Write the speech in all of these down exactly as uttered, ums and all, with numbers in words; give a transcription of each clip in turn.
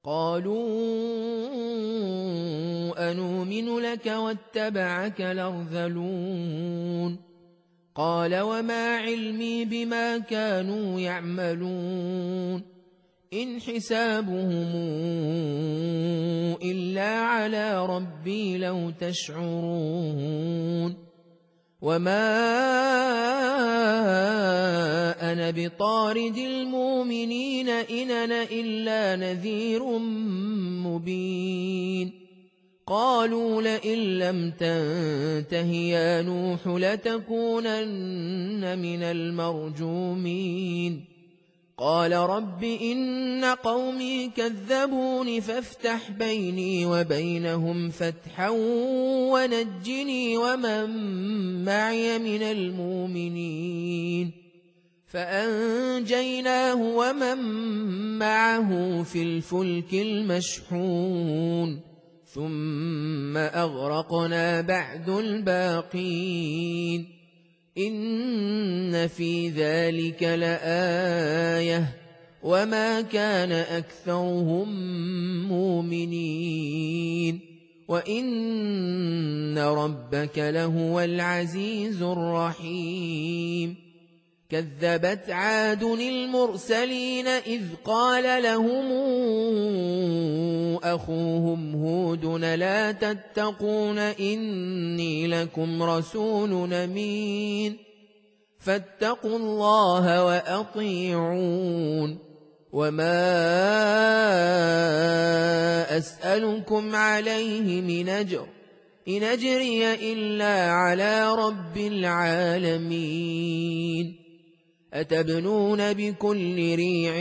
قالوا أنؤمن لك واتبعك الأرذلون قال وما علمي بما كانوا يعملون إن حسابهم إلا على ربي لو تشعرون وما أنا بطارد المؤمنين إن أنا إلا نذير مبين قالوا لئن لم تنته يا نوح لتكونن من المرجومين قال رب إن قومي كذبون فافتح بيني وبينهم فتحا ونجني ومن معي من المؤمنين فأنجيناه ومن معه في الفلك المشحون ثم أغرقنا بعد الباقين إن في ذلك لآية وما كان أكثرهم مؤمنين وإن ربك لهو العزيز الرحيم كذبت عاد المرسلين إذ قال لهم أخوهم هود لا تتقون إني لكم رسول أمين فاتقوا الله وأطيعون وما أسألكم عليه من أجر إن أجري إلا على رب العالمين أتبنون بكل ريع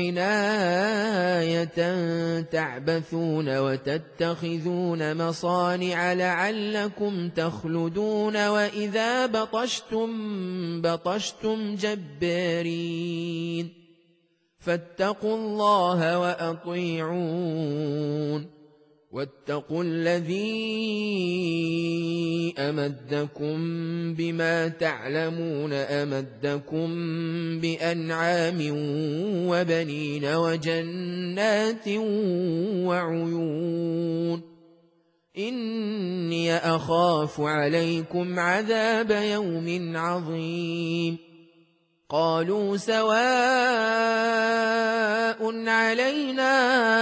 آية تعبثون وتتخذون مصانع لعلكم تخلدون وإذا بطشتم بطشتم جبارين فاتقوا الله وأطيعون واتقوا الذي أمدكم بما تعلمون أمدكم بأنعام وبنين وجنات وعيون إني أخاف عليكم عذاب يوم عظيم قالوا سواء علينا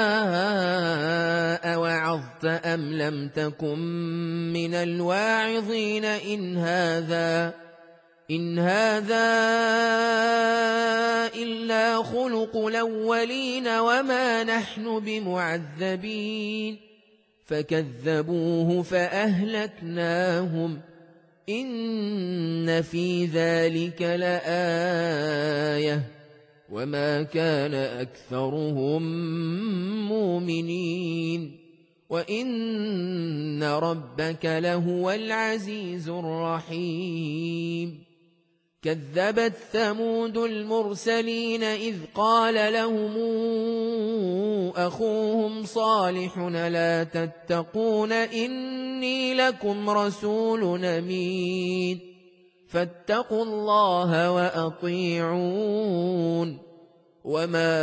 أوعظت أم لم تكن من الواعظين إن هذا إن هذا إلا خلق الأولين وما نحن بمعذبين فكذبوه فأهلكناهم إن في ذلك لآية وما كان أكثرهم مؤمنين وإن ربك لهو العزيز الرحيم كذبت ثمود المرسلين إذ قال لهم أخوهم صالح لا تتقون إني لكم رسول أمين فاتقوا الله وأطيعون وما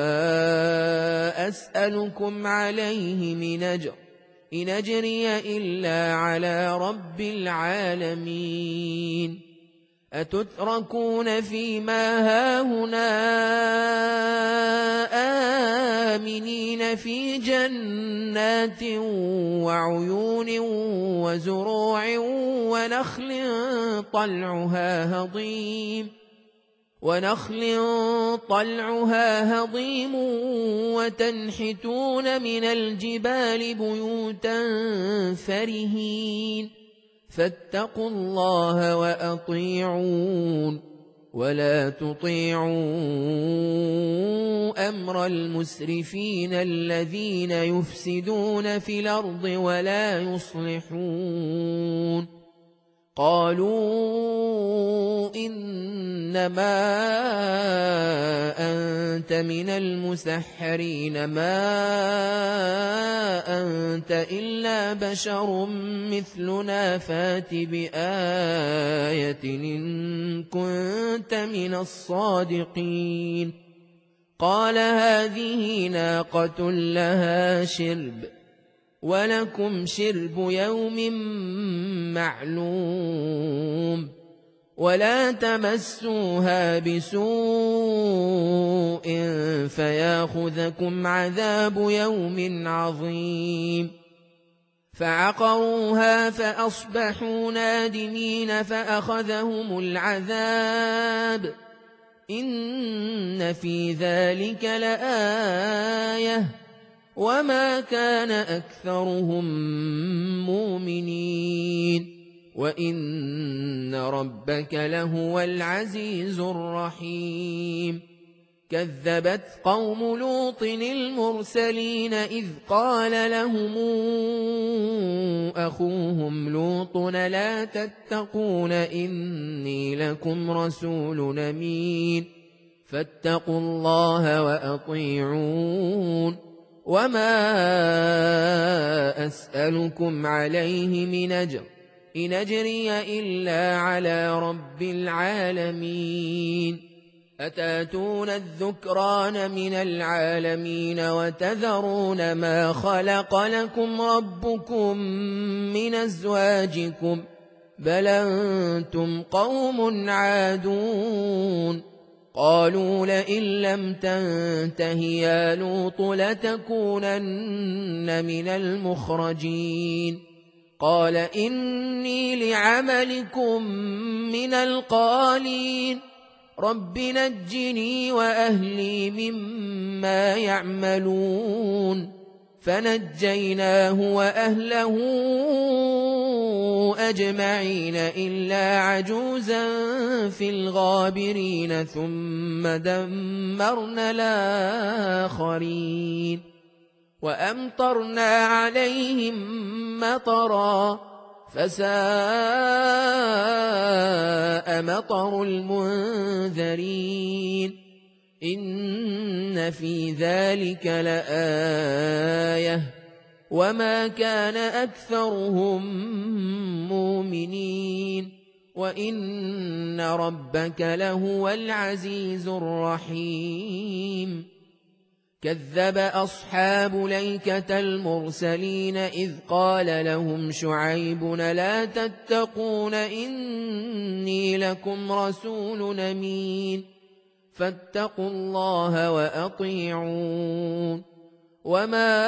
أسألكم عليه من أجر إن أجري إلا على رب العالمين أتتركون فيما هاهنا آمنين في جنات وعيون وزروع ونخل طلعها هضيم ونخل طلعها هضيم وتنحتون من الجبال بيوتا فرهين فاتقوا الله وأطيعون ولا تطيعوا أمر المسرفين الذين يفسدون في الأرض ولا يصلحون قالوا إنما أنت من المسحرين ما أنت إلا بشر مثلنا فات بآية إن كنت من الصادقين قال هذه ناقة لها شرب ولكم شرب يوم معلوم ولا تمسوها بسوء فياخذكم عذاب يوم عظيم فعقروها فأصبحوا نادمين فأخذهم العذاب إن في ذلك لآية وما كان أكثرهم مؤمنين وإن ربك لهو العزيز الرحيم كذبت قوم لوط المرسلين إذ قال لهم أخوهم لوط لا تتقون إني لكم رسول أمين فاتقوا الله وأطيعون وما أسألكم عليه من أجر إن أجري إلا على رب العالمين أتاتون الذكران من العالمين وتذرون ما خلق لكم ربكم من أزواجكم بل أنتم قوم عادون قالوا لئن لم تنته يا لوط لتكونن من المخرجين قال إني لعملكم من القالين رب نجني وأهلي مما يعملون فنجيناه وأهله أجمعين إلا عجوزا في الغابرين ثم دمرنا الآخرين وأمطرنا عليهم مطرا فساء مطر المنذرين إن في ذلك لآية وما كان أكثرهم مؤمنين وإن ربك لهو العزيز الرحيم كذب أصحاب ليكة المرسلين إذ قال لهم شعيب لا تتقون إني لكم رسول أمين فاتقوا الله وأطيعون وما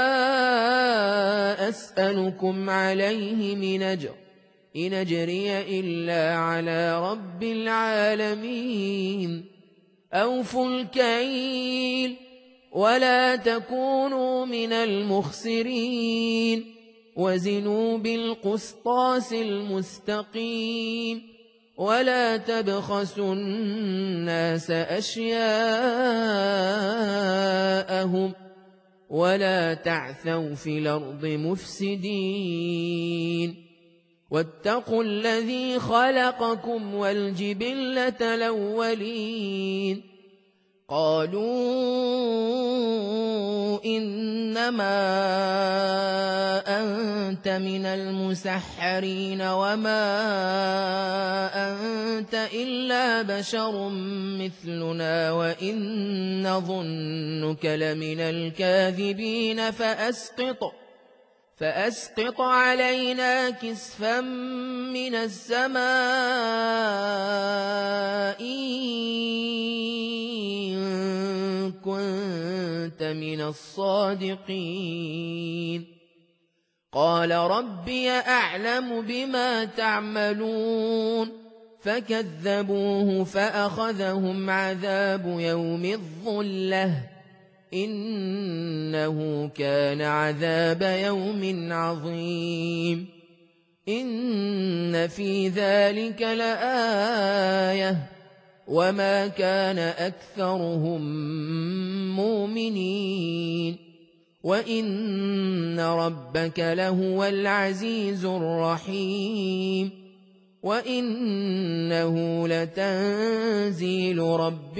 أسألكم عليه من أجر إن أجري إلا على رب العالمين أوفوا الكيل ولا تكونوا من المخسرين وزنوا بالقسطاس المستقيم ولا تبخسوا الناس أشياءهم ولا تعثوا في الأرض مفسدين واتقوا الذي خلقكم والجبلة الأولين قالوا إنما أنت من المسحرين وما أنت إلا بشر مثلنا وإن نظنك لمن الكاذبين فأسقط فأسقط علينا كسفا من السماء إن كنت من الصادقين قال ربي أعلم بما تعملون فكذبوه فأخذهم عذاب يوم الظلة إنه كان عذاب يوم عظيم إن في ذلك لآية وما كان أكثرهم مؤمنين وإن ربك لهو العزيز الرحيم وإنه لتنزيل رب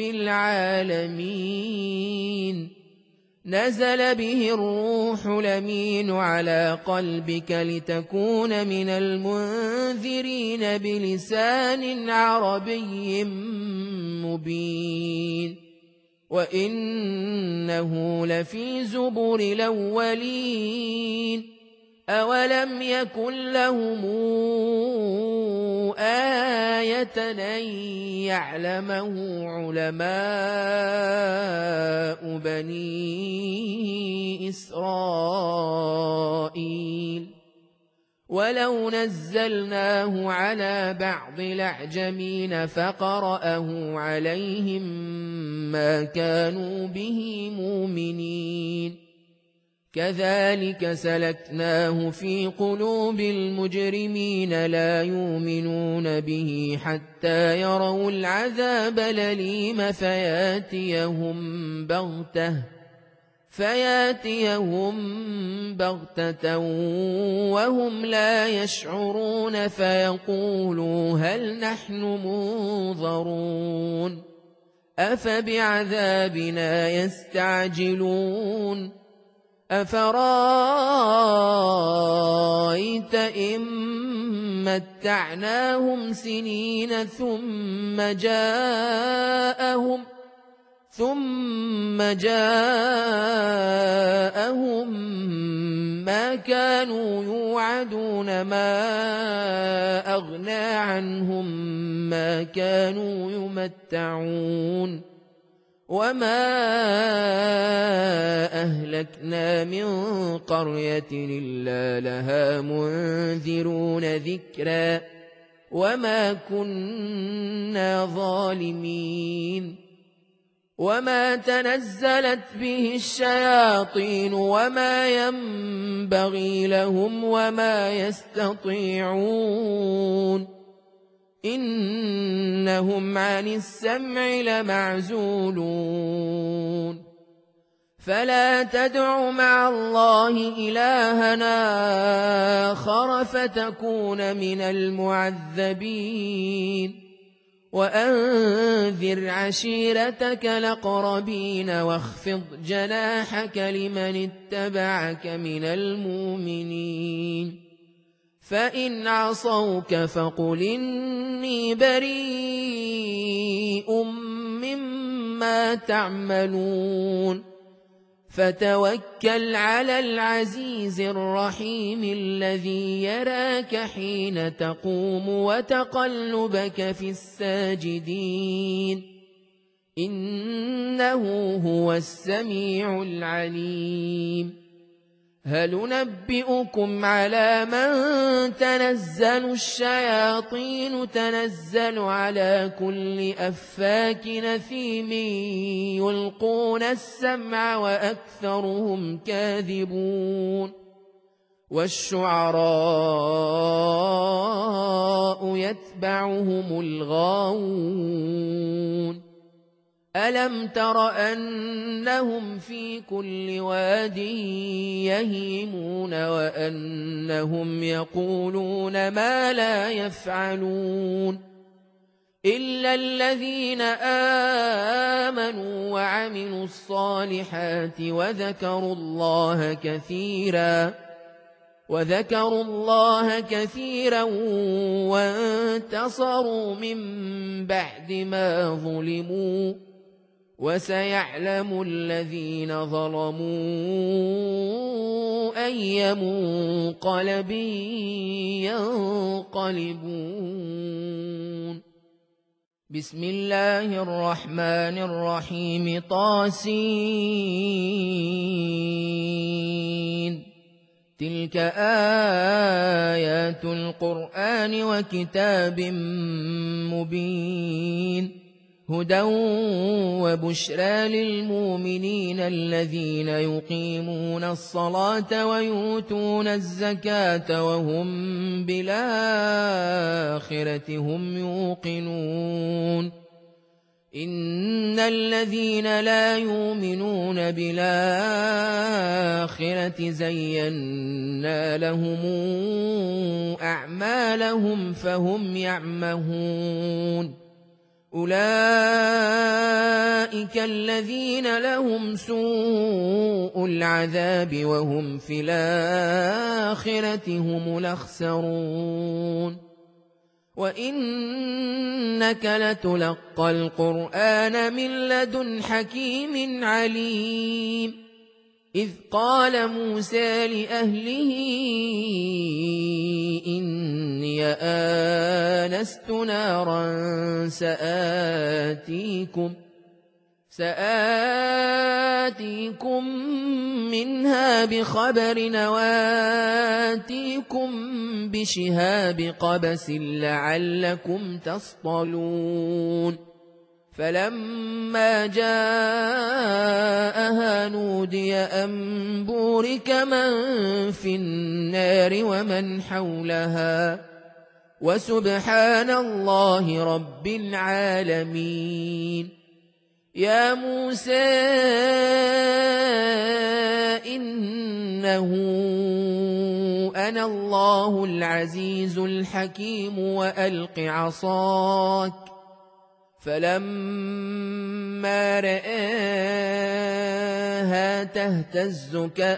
العالمين نزل به الروح الأمين على قلبك لتكون من المنذرين بلسان عربي مبين وإنه لفي زبر الأولين أولم يكن لهم آية أن يعلمه علماء بني إسرائيل ولو نزلناه على بعض الأعجمين فقرأه عليهم ما كانوا به مؤمنين كذلك سلكناه في قلوب المجرمين لا يؤمنون به حتى يروا العذاب الأليم فياتيهم بغتة فياتيهم بغتة وهم لا يشعرون فيقولوا هل نحن منظرون أفبعذابنا يستعجلون أفرأيت إن متعناهم سنين ثم جاءهم ثم جاءهم ما كانوا يوعدون ما أغنى عنهم ما كانوا يمتعون وما أهلكنا من قرية إلا لها منذرون ذكرا وما كنا ظالمين وما تنزلت به الشياطين وما ينبغي لهم وما يستطيعون إنهم عن السمع لمعزولون فلا تدع مع الله إلهنا آخر فتكون من المعذبين وأنذر عشيرتك الأقربين واخفض جناحك لمن اتبعك من المؤمنين فإن عصوك فقل إني بريء مما تعملون فتوكل على العزيز الرحيم الذي يراك حين تقوم وتقلبك في الساجدين إنه هو السميع العليم هل ننبئكم على من تنزل الشياطين تنزل على كل أفاك أثيم يلقون السمع وأكثرهم كاذبون والشعراء يتبعهم الغاوون ألم تر أنهم في كل واد يهيمون وأنهم يقولون ما لا يفعلون إلا الذين آمنوا وعملوا الصالحات وذكروا الله كثيرا وذكروا الله كثيرا وانتصروا من بعد ما ظلموا وسيعلم الذين ظلموا أي منقلب ينقلبون بسم الله الرحمن الرحيم طاسين تلك آيات القرآن وكتاب مبين هدى وبشرى للمؤمنين الذين يقيمون الصلاة ويؤتون الزكاة وهم بالآخرة هم يوقنون إن الذين لا يؤمنون بالآخرة زينا لهم أعمالهم فهم يعمهون أولئك الذين لهم سوء العذاب وهم في الآخرة هم الأخسرون وإنك لتلقى القرآن من لدن حكيم عليم إذ قال موسى لأهله إني آنست نارا سآتيكم سآتيكم منها بخبر وآتيكم بشهاب قبس لعلكم تصطلون فلما جاءها نودي أن بورك من في النار ومن حولها وسبحان الله رب العالمين يا موسى إنه أنا الله العزيز الحكيم وألق عصاك فلما رآها تهتز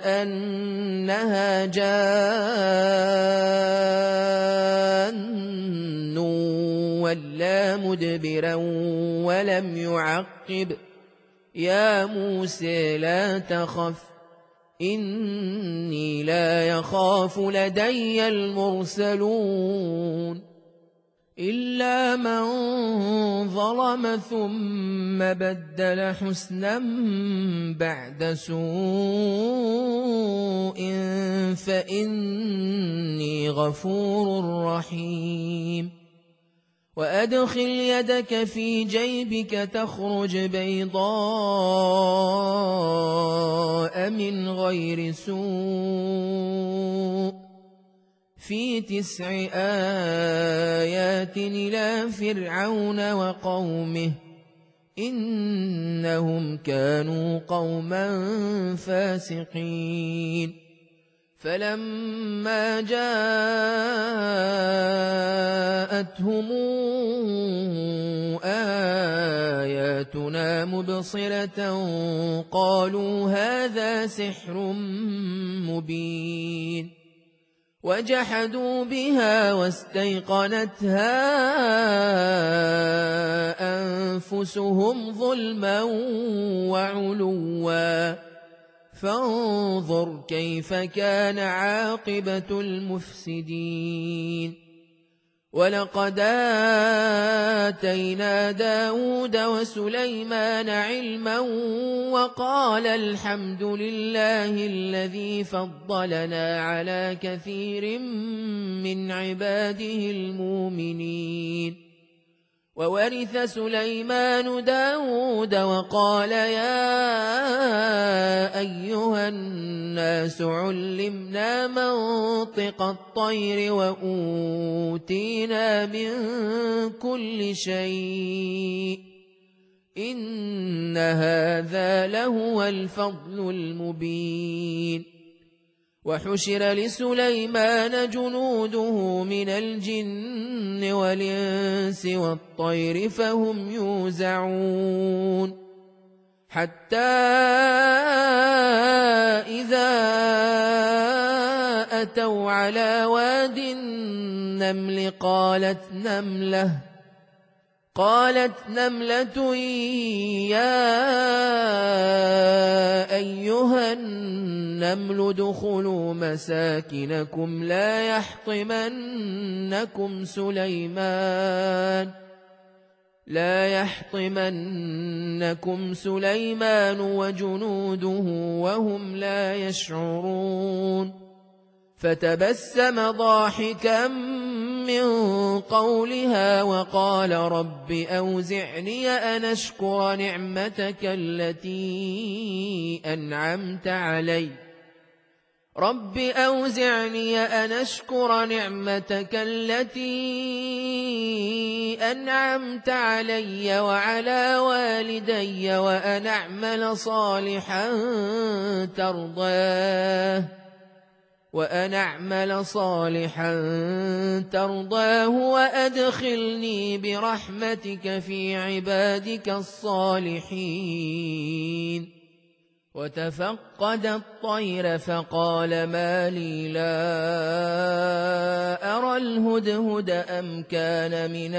كأنها جان ولا مدبرا ولم يعقب يا موسى لا تخف إني لا يخاف لدي المرسلون إلا من ظلم ثم بدل حسنا بعد سوء فإني غفور رحيم وأدخل يدك في جيبك تخرج بيضاء من غير سوء في تسع آيات إلى فرعون وقومه إنهم كانوا قوما فاسقين فلما جاءتهم آياتنا مبصرة قالوا هذا سحر مبين وجحدوا بها واستيقنتها أنفسهم ظلما وعلوا فانظر كيف كان عاقبة المفسدين ولقد آتينا داود وسليمان علما وقال الحمد لله الذي فضلنا على كثير من عباده المؤمنين وورث سليمان داود وقال يا أيها الناس علمنا منطق الطير وأوتينا من كل شيء إن هذا لهو الفضل المبين وحشر لسليمان جنوده من الجن والإنس والطير فهم يوزعون حتى إذا أتوا على واد النمل قالت نملة قالت نملة يا أيها النمل ادخلوا مساكنكم لا يحطمنكم سليمان لا يحطمنكم سليمان وجنوده وهم لا يشعرون فتبسم ضاحكا من قولها وقال رب أوزعني أن أشكر نعمتك التي أنعمت علي رب أوزعني أن أشكر نعمتك التي أنعمت علي وعلى والدي وأن أعمل صالحا ترضاه وأن أعمل صالحا ترضاه وأدخلني برحمتك في عبادك الصالحين وتفقد الطير فقال ما لي لا أرى الهدهد أم كان من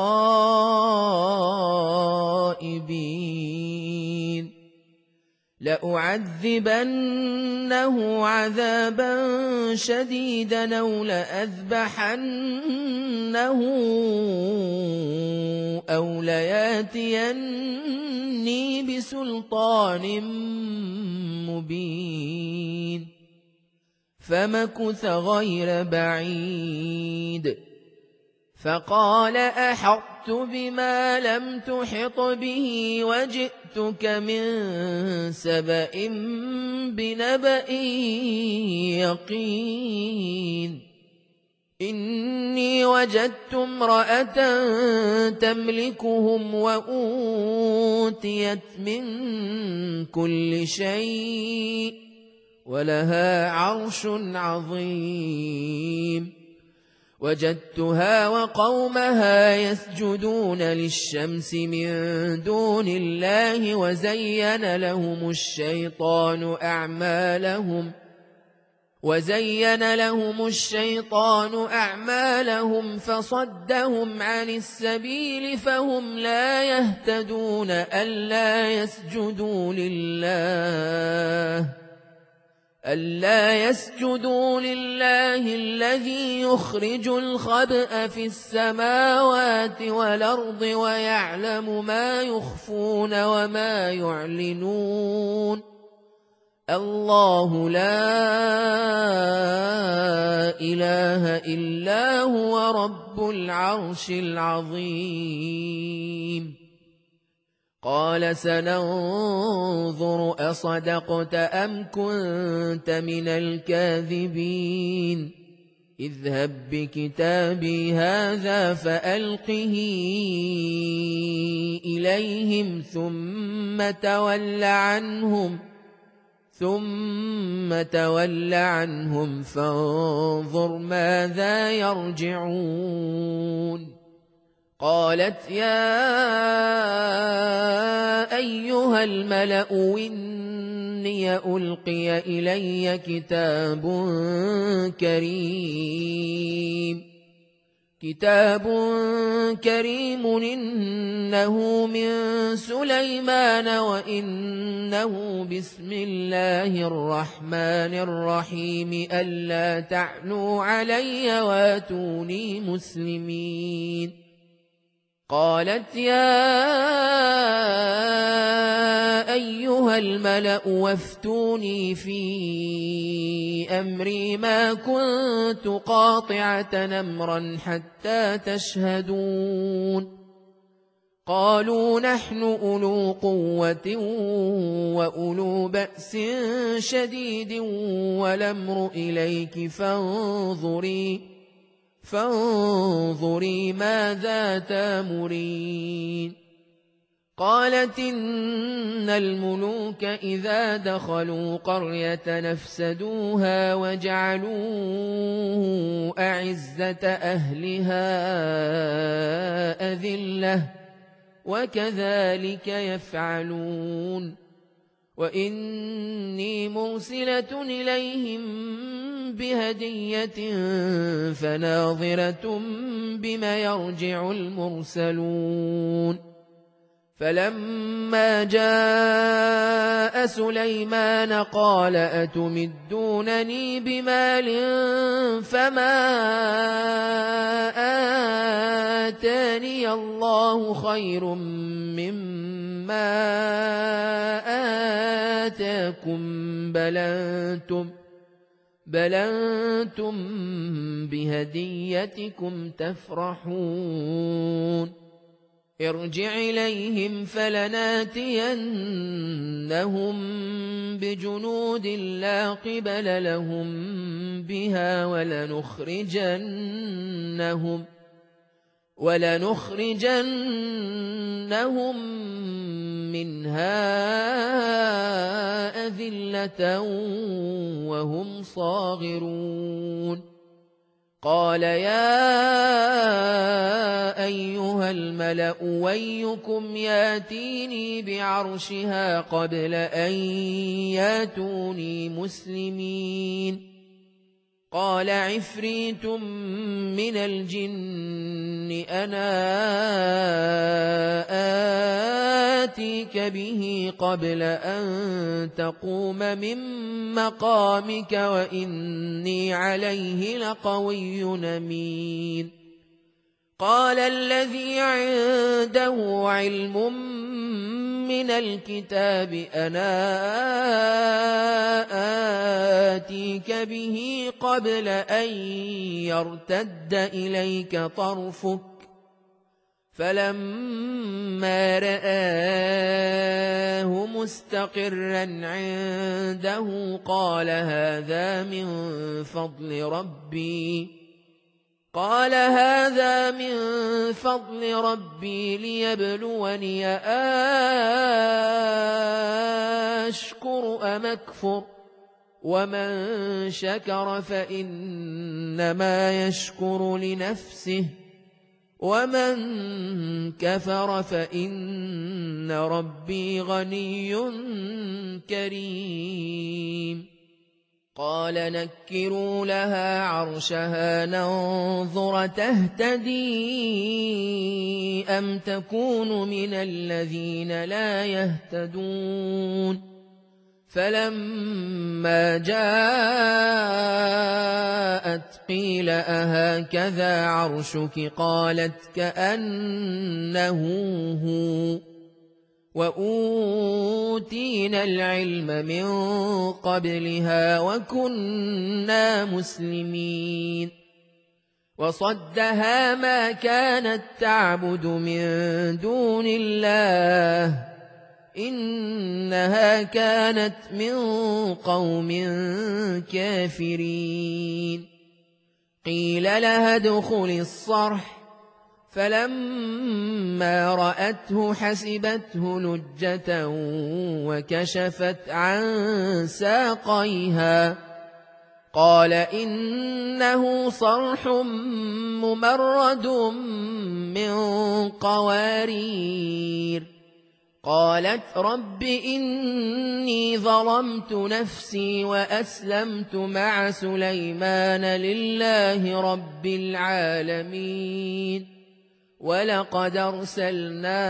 الغائبين لأعذبنه عذابا شديدا أو لأذبحنه أو لياتيني بسلطان مبين فمكث غير بعيد فقال أحطت بما لم تحط به وجئتك من سبأ بنبأ يقين إني وجدت امرأة تملكهم وأوتيت من كل شيء ولها عرش عظيم وجدتها وقومها يسجدون للشمس من دون الله وزين لهم الشيطان أعمالهم وزين لهم الشيطان أعمالهم فصدهم عن السبيل فهم لا يهتدون ألا يسجدوا لله ألا يسجدوا لله الذي يخرج الخبأ في السماوات والأرض ويعلم ما يخفون وما يعلنون الله لا إله إلا هو رب العرش العظيم قال سننظر أصدقت أم كنت من الكاذبين اذهب بكتابي هذا فألقه إليهم ثم تول عنهم ثم تول عنهم فانظر ماذا يرجعون قالت يا أيها الملأ إني ألقي إلي كتاب كريم كتاب كريم إنه من سليمان وإنه بسم الله الرحمن الرحيم ألا تعلوا علي واتوني مسلمين قالت يا أيها الملأ وافتوني في أمري ما كنت قاطعة أمرا حتى تشهدون قالوا نحن أولو قوة وأولو بأس شديد والأمر إليك فانظري فانظري ماذا تامرين قالت إن الملوك إذا دخلوا قرية نفسدوها وجعلوا أعزة أهلها أذلة وكذلك يفعلون وإني مرسلة إليهم بهدية فناظرة بما يرجع المرسلون فلما جاء سليمان قال أتمدونني بمال فما آتاني الله خير مما آتاكم بل أنتم بل أنتم بهديتكم تفرحون ارجع إليهم فلناتينهم بجنود لا قبل لهم بها ولنخرجنهم ولنخرجنهم منها أذلة وهم صاغرون قال يا أيها الملأ ويكم ياتيني بعرشها قبل أن ياتوني مسلمين قال عفريت من الجن أنا آتيك به قبل أن تقوم من مقامك وإني عليه لقوي أمين قال الذي عنده علم من الكتاب أنا آتيك به قبل أن يرتد إليك طرفك فلما رآه مستقرا عنده قال هذا من فضل ربي قال هذا من فضل ربي ليبلوني أشكر أم أكفر ومن شكر فإنما يشكر لنفسه ومن كفر فإن ربي غني كريم قال نكروا لها عرشها ننظر تهتدي أم تكون من الذين لا يهتدون فلما جاءت قيل أهكذا عرشك قالت كأنه هو وأوتينا العلم من قبلها وكنا مسلمين وصدها ما كانت تعبد من دون الله إنها كانت من قوم كافرين قيل لها ادخل الصرح فلما رأته حسبته لجة وكشفت عن ساقيها قال إنه صرح ممرد من قوارير قالت رب إني ظلمت نفسي وأسلمت مع سليمان لله رب العالمين ولقد أرسلنا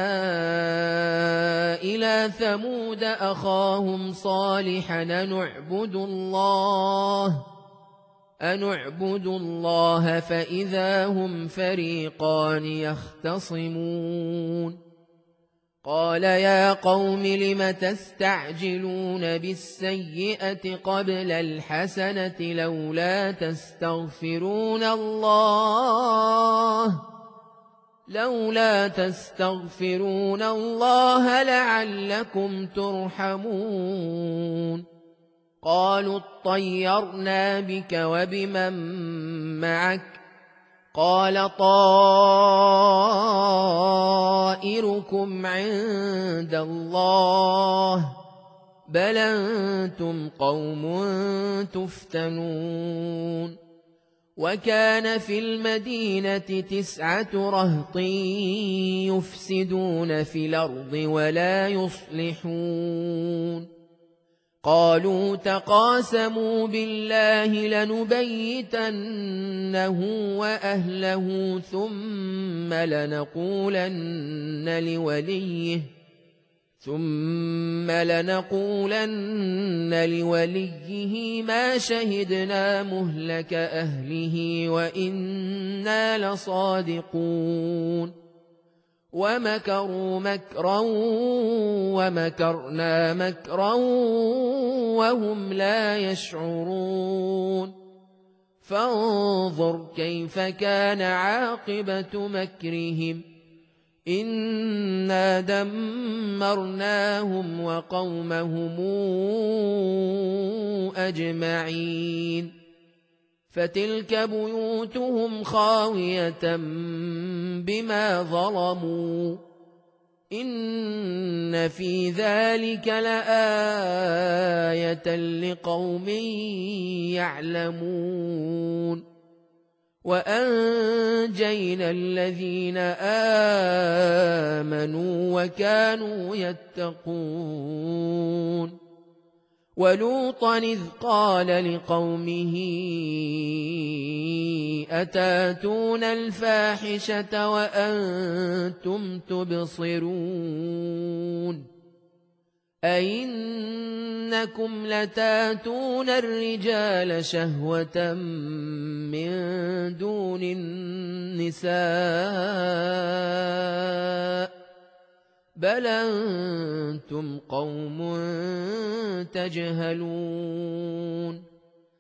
إلى ثمود أخاهم صالحا نعبد الله أنعبد الله فإذا هم فريقان يختصمون قال يا قوم لم تستعجلون بالسيئة قبل الحسنة لولا تستغفرون الله لولا تستغفرون الله لعلكم ترحمون قالوا اطيرنا بك وبمن معك قال طائركم عند الله بل أنتم قوم تفتنون وكان في المدينة تسعة رهط يفسدون في الأرض ولا يصلحون قالوا تقاسموا بالله لنبيتنه وأهله ثم لنقولن لوليه ثم لنقولن لوليه ما شهدنا مهلك أهله وإنا لصادقون ومكروا مكرا ومكرنا مكرا وهم لا يشعرون فانظر كيف كان عاقبة مكرهم إنا دمرناهم وقومهم أجمعين فتلك بيوتهم خاوية بما ظلموا إن في ذلك لآية لقوم يعلمون وأنجينا الذين آمنوا وكانوا يتقون ولوطا إذ قال لقومه أتاتون الفاحشة وأنتم تبصرون أئنكم لتاتون الرجال شهوة من دون النساء بل أنتم قوم تجهلون